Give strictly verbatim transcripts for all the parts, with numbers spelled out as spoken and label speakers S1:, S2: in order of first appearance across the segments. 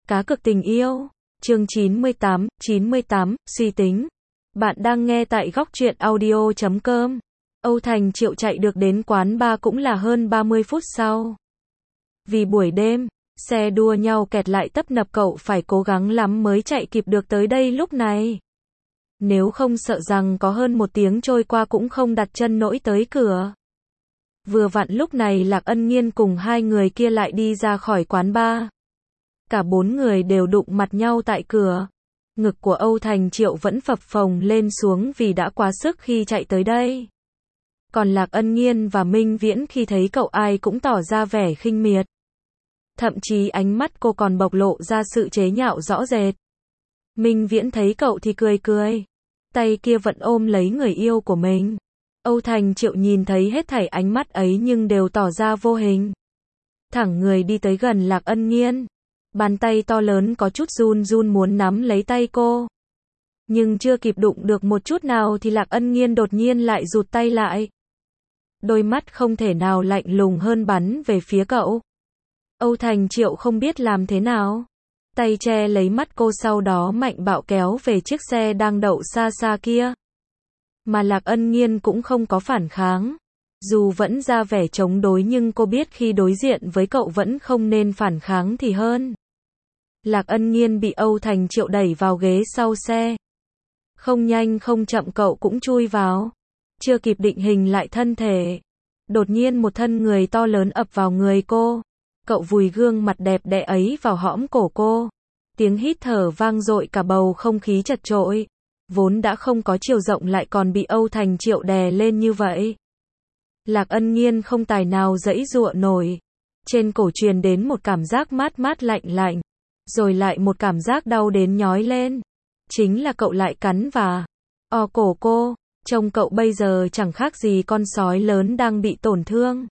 S1: Cá cược tình yêu. Chương chín mươi tám, chín mươi tám, suy tính. Bạn đang nghe tại góc truyện audio chấm com. Âu Thành Triệu chạy được đến quán bar cũng là hơn ba mươi phút sau. Vì buổi đêm, xe đua nhau kẹt lại tấp nập, cậu phải cố gắng lắm mới chạy kịp được tới đây lúc này. Nếu không sợ rằng có hơn một tiếng trôi qua cũng không đặt chân nổi tới cửa. Vừa vặn lúc này Lạc Ân Nghiên cùng hai người kia lại đi ra khỏi quán bar. Cả bốn người đều đụng mặt nhau tại cửa. Ngực của Âu Thành Triệu vẫn phập phồng lên xuống vì đã quá sức khi chạy tới đây. Còn Lạc Ân Nghiên và Minh Viễn khi thấy cậu ai cũng tỏ ra vẻ khinh miệt. Thậm chí ánh mắt cô còn bộc lộ ra sự chế nhạo rõ rệt. Minh Viễn thấy cậu thì cười cười. Tay kia vẫn ôm lấy người yêu của mình. Âu Thành Triệu nhìn thấy hết thảy ánh mắt ấy nhưng đều tỏ ra vô hình. Thẳng người đi tới gần Lạc Ân Nghiên. Bàn tay to lớn có chút run run muốn nắm lấy tay cô. Nhưng chưa kịp đụng được một chút nào thì Lạc Ân Nghiên đột nhiên lại rụt tay lại. Đôi mắt không thể nào lạnh lùng hơn bắn về phía cậu. Âu Thành Triệu không biết làm thế nào. Tay che lấy mắt cô, sau đó mạnh bạo kéo về chiếc xe đang đậu xa xa kia. Mà Lạc Ân Nghiên cũng không có phản kháng. Dù vẫn ra vẻ chống đối nhưng cô biết khi đối diện với cậu vẫn không nên phản kháng thì hơn. Lạc Ân Nghiên bị Âu Thành Triệu đẩy vào ghế sau xe. Không nhanh không chậm cậu cũng chui vào. Chưa kịp định hình lại thân thể. Đột nhiên một thân người to lớn ập vào người cô. Cậu vùi gương mặt đẹp đẽ ấy vào hõm cổ cô. Tiếng hít thở vang dội cả bầu không khí chật chội. Vốn đã không có chiều rộng lại còn bị Âu Thành Triệu đè lên như vậy. Lạc Ân Nghiên không tài nào giãy giụa nổi. Trên cổ truyền đến một cảm giác mát mát lạnh lạnh. Rồi lại một cảm giác đau đến nhói lên. Chính là cậu lại cắn và o cổ cô. Trông cậu bây giờ chẳng khác gì con sói lớn đang bị tổn thương.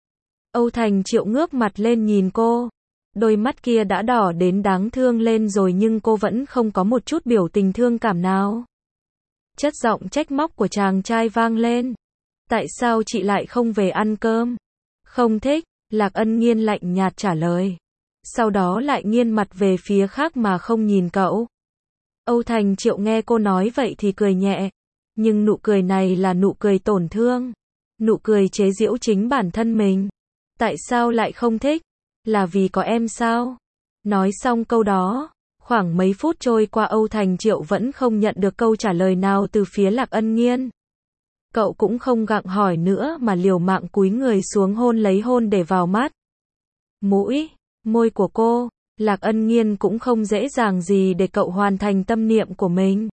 S1: Âu Thành Triệu ngước mặt lên nhìn cô. Đôi mắt kia đã đỏ đến đáng thương lên rồi nhưng cô vẫn không có một chút biểu tình thương cảm nào. Chất giọng trách móc của chàng trai vang lên. Tại sao chị lại không về ăn cơm? Không thích, Lạc Ân Nghiên lạnh nhạt trả lời. Sau đó lại nghiêng mặt về phía khác mà không nhìn cậu. Âu Thành Triệu nghe cô nói vậy thì cười nhẹ. Nhưng nụ cười này là nụ cười tổn thương. Nụ cười chế giễu chính bản thân mình. Tại sao lại không thích? Là vì có em sao? Nói xong câu đó, khoảng mấy phút trôi qua Âu Thành Triệu vẫn không nhận được câu trả lời nào từ phía Lạc Ân Nghiên. Cậu cũng không gặng hỏi nữa mà liều mạng cúi người xuống hôn lấy hôn để vào mắt. Mũi, môi của cô, Lạc Ân Nghiên cũng không dễ dàng gì để cậu hoàn thành tâm niệm của mình.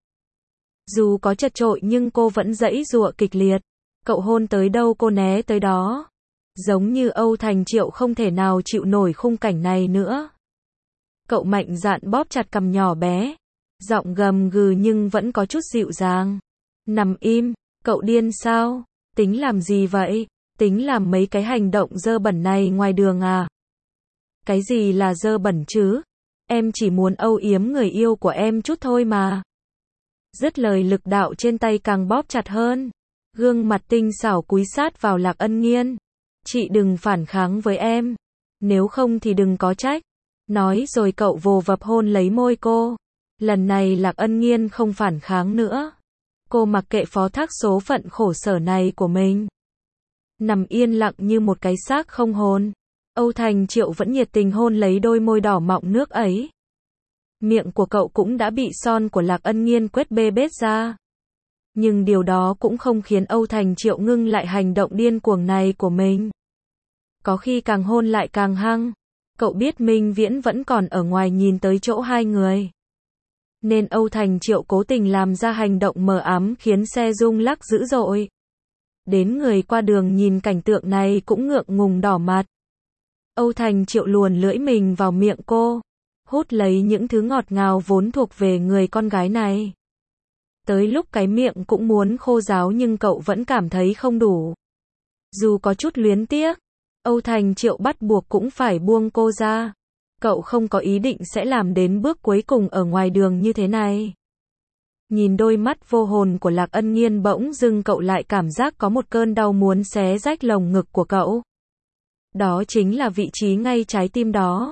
S1: Dù có chật chội nhưng cô vẫn giãy giụa kịch liệt. Cậu hôn tới đâu cô né tới đó. Giống như Âu Thành Triệu không thể nào chịu nổi khung cảnh này nữa. Cậu mạnh dạn bóp chặt cằm nhỏ bé. Giọng gầm gừ nhưng vẫn có chút dịu dàng. Nằm im, cậu điên sao? Tính làm gì vậy? Tính làm mấy cái hành động dơ bẩn này ngoài đường à? Cái gì là dơ bẩn chứ? Em chỉ muốn âu yếm người yêu của em chút thôi mà. Dứt lời lực đạo trên tay càng bóp chặt hơn. Gương mặt tinh xảo cúi sát vào Lạc Ân Nghiên. Chị đừng phản kháng với em. Nếu không thì đừng có trách. Nói rồi cậu vồ vập hôn lấy môi cô. Lần này Lạc Ân Nghiên không phản kháng nữa. Cô mặc kệ phó thác số phận khổ sở này của mình. Nằm yên lặng như một cái xác không hồn. Âu Thành Triệu vẫn nhiệt tình hôn lấy đôi môi đỏ mọng nước ấy. Miệng của cậu cũng đã bị son của Lạc Ân Nghiên quét bê bết ra. Nhưng điều đó cũng không khiến Âu Thành Triệu ngưng lại hành động điên cuồng này của mình. Có khi càng hôn lại càng hăng. Cậu biết Minh Viễn vẫn còn ở ngoài nhìn tới chỗ hai người. Nên Âu Thành Triệu cố tình làm ra hành động mờ ám khiến xe rung lắc dữ dội. Đến người qua đường nhìn cảnh tượng này cũng ngượng ngùng đỏ mặt. Âu Thành Triệu luồn lưỡi mình vào miệng cô. Hút lấy những thứ ngọt ngào vốn thuộc về người con gái này. Tới lúc cái miệng cũng muốn khô ráo nhưng cậu vẫn cảm thấy không đủ. Dù có chút luyến tiếc, Âu Thành Triệu bắt buộc cũng phải buông cô ra. Cậu không có ý định sẽ làm đến bước cuối cùng ở ngoài đường như thế này. Nhìn đôi mắt vô hồn của Lạc Ân Nghiên bỗng dưng cậu lại cảm giác có một cơn đau muốn xé rách lồng ngực của cậu. Đó chính là vị trí ngay trái tim đó.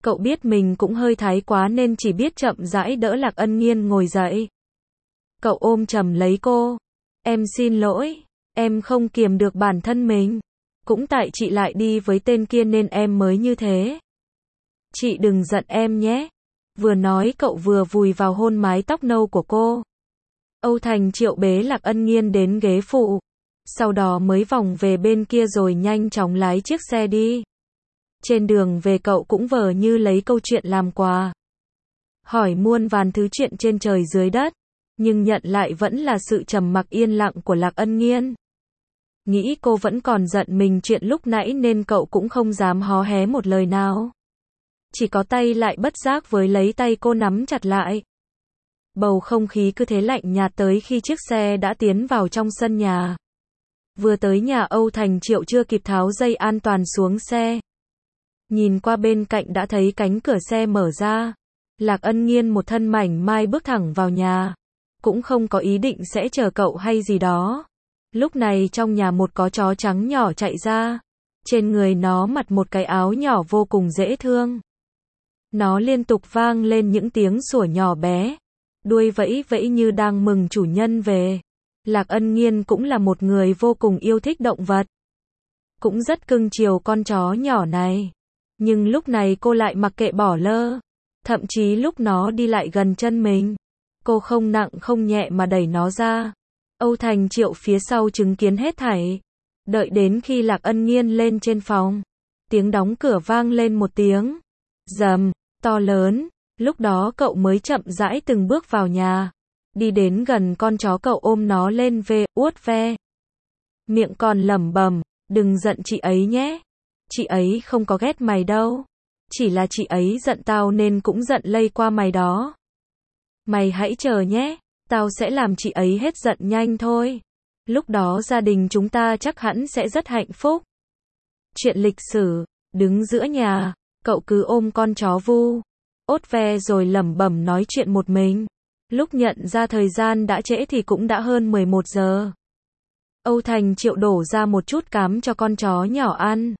S1: Cậu biết mình cũng hơi thái quá nên chỉ biết chậm rãi đỡ Lạc Ân Nghiên ngồi dậy. Cậu ôm chầm lấy cô. Em xin lỗi, em không kiềm được bản thân mình. Cũng tại chị lại đi với tên kia nên em mới như thế. Chị đừng giận em nhé. Vừa nói cậu vừa vùi vào hôn mái tóc nâu của cô. Âu Thành Triệu bế Lạc Ân Nghiên đến ghế phụ. Sau đó mới vòng về bên kia rồi nhanh chóng lái chiếc xe đi. Trên đường về cậu cũng vờ như lấy câu chuyện làm quà. Hỏi muôn vàn thứ chuyện trên trời dưới đất. Nhưng nhận lại vẫn là sự trầm mặc yên lặng của Lạc Ân Nghiên. Nghĩ cô vẫn còn giận mình chuyện lúc nãy nên cậu cũng không dám hó hé một lời nào. Chỉ có tay lại bất giác với lấy tay cô nắm chặt lại. Bầu không khí cứ thế lạnh nhạt tới khi chiếc xe đã tiến vào trong sân nhà. Vừa tới nhà Âu Thành Triệu chưa kịp tháo dây an toàn xuống xe. Nhìn qua bên cạnh đã thấy cánh cửa xe mở ra. Lạc Ân Nghiên một thân mảnh mai bước thẳng vào nhà. Cũng không có ý định sẽ chờ cậu hay gì đó. Lúc này trong nhà một có chó trắng nhỏ chạy ra. Trên người nó mặc một cái áo nhỏ vô cùng dễ thương. Nó liên tục vang lên những tiếng sủa nhỏ bé. Đuôi vẫy vẫy như đang mừng chủ nhân về. Lạc Ân Nghiên cũng là một người vô cùng yêu thích động vật. Cũng rất cưng chiều con chó nhỏ này. Nhưng lúc này cô lại mặc kệ bỏ lơ. Thậm chí lúc nó đi lại gần chân mình. Cô không nặng không nhẹ mà đẩy nó ra. Âu Thành Triệu phía sau chứng kiến hết thảy. Đợi đến khi Lạc Ân Nghiên lên trên phòng. Tiếng đóng cửa vang lên một tiếng. Rầm, to lớn. Lúc đó cậu mới chậm rãi từng bước vào nhà. Đi đến gần con chó cậu ôm nó lên về, uốt ve. Miệng còn lẩm bẩm, đừng giận chị ấy nhé. Chị ấy không có ghét mày đâu. Chỉ là chị ấy giận tao nên cũng giận lây qua mày đó. Mày hãy chờ nhé, tao sẽ làm chị ấy hết giận nhanh thôi. Lúc đó gia đình chúng ta chắc hẳn sẽ rất hạnh phúc. Chuyện lịch sử, đứng giữa nhà, cậu cứ ôm con chó vu, ốt ve rồi lẩm bẩm nói chuyện một mình. Lúc nhận ra thời gian đã trễ thì cũng đã hơn mười một giờ. Âu Thành Triệu đổ ra một chút cám cho con chó nhỏ ăn.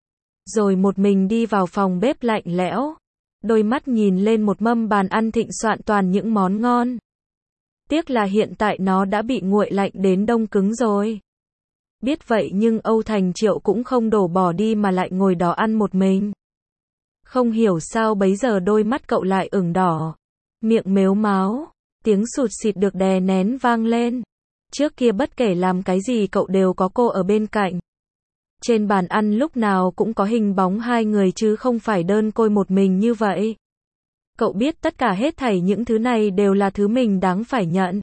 S1: Rồi một mình đi vào phòng bếp lạnh lẽo. Đôi mắt nhìn lên một mâm bàn ăn thịnh soạn toàn những món ngon. Tiếc là hiện tại nó đã bị nguội lạnh đến đông cứng rồi. Biết vậy nhưng Âu Thành Triệu cũng không đổ bỏ đi mà lại ngồi đó ăn một mình. Không hiểu sao bấy giờ đôi mắt cậu lại ửng đỏ. Miệng mếu máo. Tiếng sụt xịt được đè nén vang lên. Trước kia bất kể làm cái gì cậu đều có cô ở bên cạnh. Trên bàn ăn lúc nào cũng có hình bóng hai người chứ không phải đơn côi một mình như vậy. Cậu biết tất cả hết thảy những thứ này đều là thứ mình đáng phải nhận.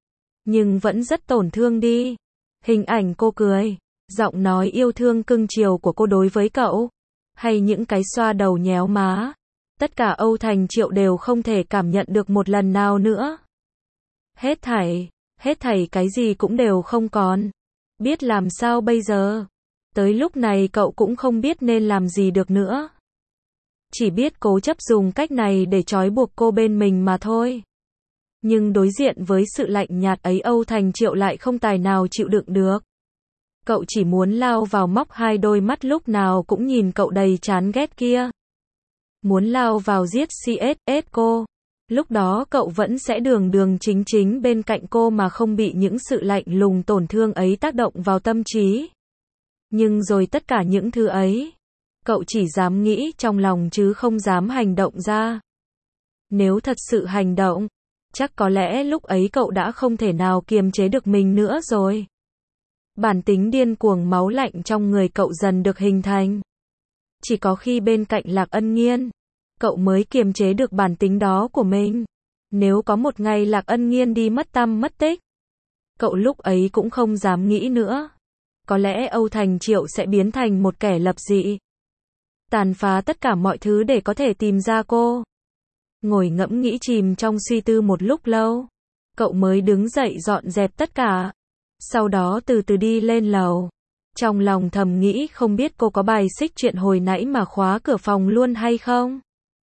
S1: Nhưng vẫn rất tổn thương đi. Hình ảnh cô cười, giọng nói yêu thương cưng chiều của cô đối với cậu, hay những cái xoa đầu nhéo má. Tất cả Âu Thành Triệu đều không thể cảm nhận được một lần nào nữa. Hết thảy, hết thảy cái gì cũng đều không còn. Biết làm sao bây giờ? Tới lúc này cậu cũng không biết nên làm gì được nữa. Chỉ biết cố chấp dùng cách này để trói buộc cô bên mình mà thôi. Nhưng đối diện với sự lạnh nhạt ấy Âu Thành Triệu lại không tài nào chịu đựng được. Cậu chỉ muốn lao vào móc hai đôi mắt lúc nào cũng nhìn cậu đầy chán ghét kia. Muốn lao vào giết xê ét ét cô. Lúc đó cậu vẫn sẽ đường đường chính chính bên cạnh cô mà không bị những sự lạnh lùng tổn thương ấy tác động vào tâm trí. Nhưng rồi tất cả những thứ ấy, cậu chỉ dám nghĩ trong lòng chứ không dám hành động ra. Nếu thật sự hành động, chắc có lẽ lúc ấy cậu đã không thể nào kiềm chế được mình nữa rồi. Bản tính điên cuồng máu lạnh trong người cậu dần được hình thành. Chỉ có khi bên cạnh Lạc Ân Nghiên, cậu mới kiềm chế được bản tính đó của mình. Nếu có một ngày Lạc Ân Nghiên đi mất tăm mất tích, cậu lúc ấy cũng không dám nghĩ nữa. Có lẽ Âu Thành Triệu sẽ biến thành một kẻ lập dị. Tàn phá tất cả mọi thứ để có thể tìm ra cô. Ngồi ngẫm nghĩ chìm trong suy tư một lúc lâu. Cậu mới đứng dậy dọn dẹp tất cả. Sau đó từ từ đi lên lầu. Trong lòng thầm nghĩ không biết cô có bài xích chuyện hồi nãy mà khóa cửa phòng luôn hay không.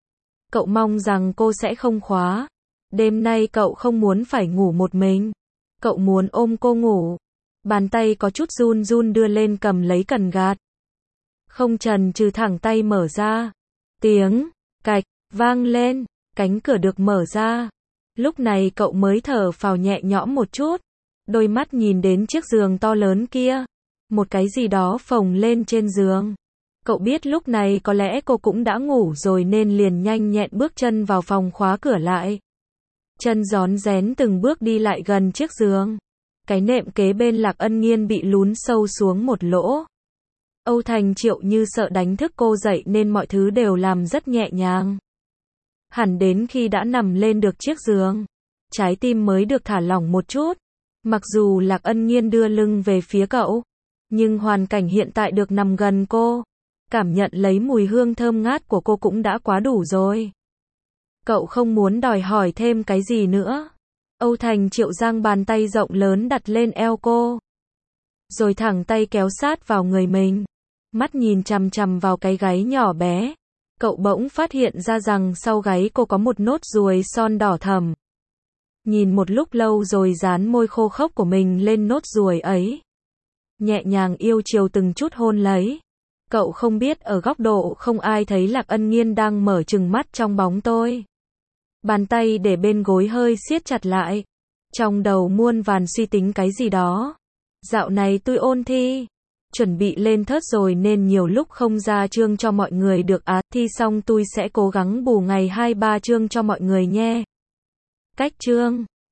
S1: Cậu mong rằng cô sẽ không khóa. Đêm nay cậu không muốn phải ngủ một mình. Cậu muốn ôm cô ngủ. Bàn tay có chút run run đưa lên cầm lấy cần gạt. Không chần chừ thẳng tay mở ra. Tiếng, Cạch, vang lên, cánh cửa được mở ra. Lúc này cậu mới thở phào nhẹ nhõm một chút. Đôi mắt nhìn đến chiếc giường to lớn kia. Một cái gì đó phồng lên trên giường. Cậu biết lúc này có lẽ cô cũng đã ngủ rồi nên liền nhanh nhẹn bước chân vào phòng khóa cửa lại. Chân rón rén từng bước đi lại gần chiếc giường. Cái nệm kế bên Lạc Ân Nghiên bị lún sâu xuống một lỗ. Âu Thành Triệu như sợ đánh thức cô dậy nên mọi thứ đều làm rất nhẹ nhàng. Hẳn đến khi đã nằm lên được chiếc giường, trái tim mới được thả lỏng một chút. Mặc dù Lạc Ân Nghiên đưa lưng về phía cậu, nhưng hoàn cảnh hiện tại được nằm gần cô, cảm nhận lấy mùi hương thơm ngát của cô cũng đã quá đủ rồi. Cậu không muốn đòi hỏi thêm cái gì nữa. Âu Thành Triệu giang bàn tay rộng lớn đặt lên eo cô, rồi thẳng tay kéo sát vào người mình. Mắt nhìn chằm chằm vào cái gáy nhỏ bé. Cậu bỗng phát hiện ra rằng sau gáy cô có một nốt ruồi son đỏ thẫm. Nhìn một lúc lâu rồi dán môi khô khốc của mình lên nốt ruồi ấy. Nhẹ nhàng yêu chiều từng chút hôn lấy. Cậu không biết ở góc độ không ai thấy Lạc Ân Nghiên đang mở trừng mắt trong bóng tối. Bàn tay để bên gối hơi siết chặt lại. Trong đầu muôn vàn suy tính cái gì đó. Dạo này tôi ôn thi. Chuẩn bị lên thớt rồi nên nhiều lúc không ra chương cho mọi người được á. Thi xong tôi sẽ cố gắng bù ngày hai ba chương cho mọi người nhé. Cách chương